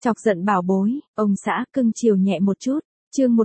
Chọc giận bảo bối, ông xã cưng chiều nhẹ một chút. Chương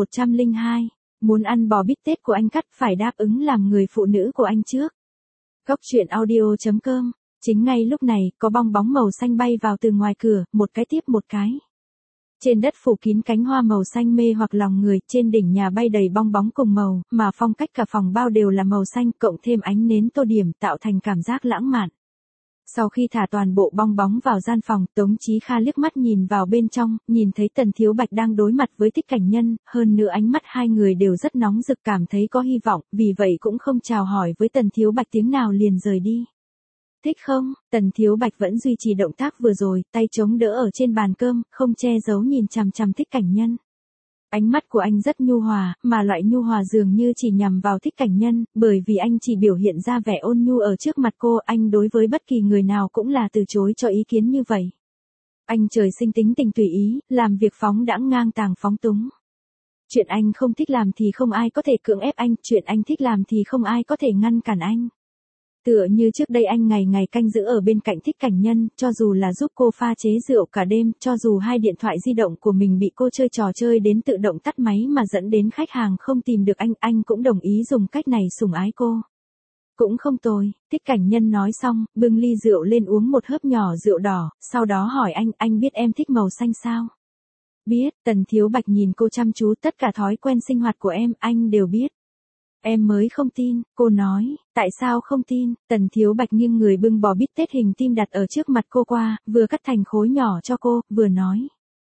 1102. Muốn ăn bò bít tết của anh cắt phải đáp ứng làm người phụ nữ của anh trước. Góc truyện audio.com. Chính ngay lúc này, có bong bóng màu xanh bay vào từ ngoài cửa, một cái tiếp một cái. Trên đất phủ kín cánh hoa màu xanh mê hoặc lòng người, trên đỉnh nhà bay đầy bong bóng cùng màu, mà phong cách cả phòng bao đều là màu xanh, cộng thêm ánh nến tô điểm tạo thành cảm giác lãng mạn. Sau khi thả toàn bộ bong bóng vào gian phòng, Tống Chí Kha liếc mắt nhìn vào bên trong, nhìn thấy Tần Thiếu Bạch đang đối mặt với Thích Cảnh Nhân, hơn nữa ánh mắt hai người đều rất nóng rực, cảm thấy có hy vọng, vì vậy cũng không chào hỏi với Tần Thiếu Bạch tiếng nào liền rời đi. Thích không? Tần Thiếu Bạch vẫn duy trì động tác vừa rồi, tay chống đỡ ở trên bàn cơm, không che giấu nhìn chằm chằm Thích Cảnh Nhân. Ánh mắt của anh rất nhu hòa, mà loại nhu hòa dường như chỉ nhằm vào Thích Cảnh Nhân, bởi vì anh chỉ biểu hiện ra vẻ ôn nhu ở trước mặt cô, anh đối với bất kỳ người nào cũng là từ chối cho ý kiến như vậy. Anh trời sinh tính tình tùy ý, làm việc phóng đãng ngang tàng phóng túng. Chuyện anh không thích làm thì không ai có thể cưỡng ép anh, chuyện anh thích làm thì không ai có thể ngăn cản anh. Tựa như trước đây anh ngày ngày canh giữ ở bên cạnh Thích Cảnh Nhân, cho dù là giúp cô pha chế rượu cả đêm, cho dù hai điện thoại di động của mình bị cô chơi trò chơi đến tự động tắt máy mà dẫn đến khách hàng không tìm được anh cũng đồng ý dùng cách này sủng ái cô. Cũng không tồi, Thích Cảnh Nhân nói xong, bưng ly rượu lên uống một hớp nhỏ rượu đỏ, sau đó hỏi anh biết em thích màu xanh sao? Biết, Tần Thiếu Bạch nhìn cô chăm chú, tất cả thói quen sinh hoạt của em, anh đều biết. Em mới không tin, cô nói, tại sao không tin? Tần Thiếu Bạch nghiêng người bưng bò bít tết hình tim đặt ở trước mặt cô qua, vừa cắt thành khối nhỏ cho cô, vừa nói.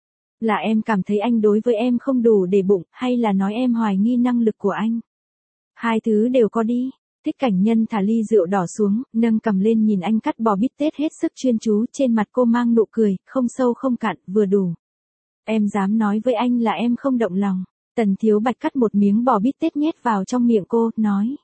Là em cảm thấy anh đối với em không đủ để bụng, hay là nói em hoài nghi năng lực của anh? Hai thứ đều có đi. Thích Cảnh Nhân thả ly rượu đỏ xuống, nâng cầm lên nhìn anh cắt bò bít tết hết sức chuyên chú, trên mặt cô mang nụ cười, không sâu không cạn, vừa đủ. Em dám nói với anh là em không động lòng. Tần Thiếu Bạch cắt một miếng bò bít tết nhét vào trong miệng cô, nói.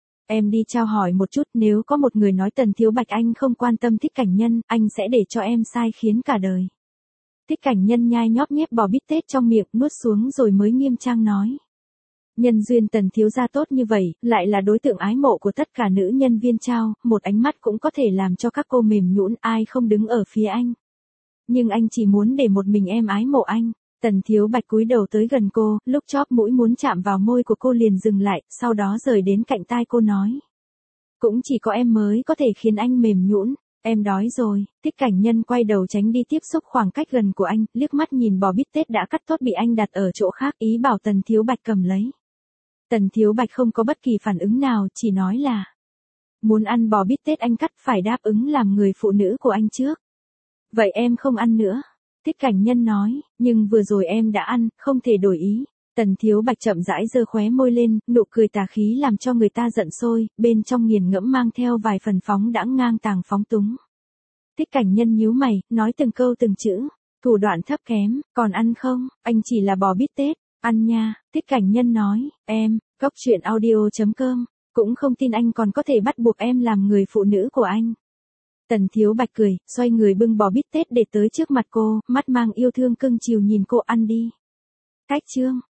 Em đi trao hỏi một chút, nếu có một người nói Tần Thiếu Bạch anh không quan tâm Thích Cảnh Nhân, anh sẽ để cho em sai khiến cả đời. Thích Cảnh Nhân nhai nhóp nhép bò bít tết trong miệng, nuốt xuống rồi mới nghiêm trang nói. Nhân duyên Tần Thiếu gia tốt như vậy, lại là đối tượng ái mộ của tất cả nữ nhân viên trao, một ánh mắt cũng có thể làm cho các cô mềm nhũn, ai không đứng ở phía anh. Nhưng anh chỉ muốn để một mình em ái mộ anh. Tần Thiếu Bạch cúi đầu tới gần cô, lúc chóp mũi muốn chạm vào môi của cô liền dừng lại, sau đó rời đến cạnh tai cô nói. Cũng chỉ có em mới có thể khiến anh mềm nhũn, em đói rồi. Thích Cảnh Nhân quay đầu tránh đi tiếp xúc khoảng cách gần của anh, liếc mắt nhìn bò bít tết đã cắt tốt bị anh đặt ở chỗ khác, ý bảo Tần Thiếu Bạch cầm lấy. Tần Thiếu Bạch không có bất kỳ phản ứng nào, chỉ nói là. Muốn ăn bò bít tết anh cắt phải đáp ứng làm người phụ nữ của anh trước. Vậy em không ăn nữa. Thích Cảnh Nhân nói, nhưng vừa rồi em đã ăn, không thể đổi ý. Tần Thiếu Bạch chậm rãi giơ khóe môi lên, nụ cười tà khí làm cho người ta giận sôi, bên trong nghiền ngẫm mang theo vài phần phóng đãng ngang tàng phóng túng. Thích Cảnh Nhân nhíu mày, nói từng câu từng chữ, thủ đoạn thấp kém, còn ăn không, anh chỉ là bò bít tết, ăn nha. Thích Cảnh Nhân nói, em, góc truyện audio.com, cũng không tin anh còn có thể bắt buộc em làm người phụ nữ của anh. Tần Thiếu Bạch cười, xoay người bưng bò bít tết để tới trước mặt cô, mắt mang yêu thương cưng chiều nhìn cô ăn đi. Cách chương.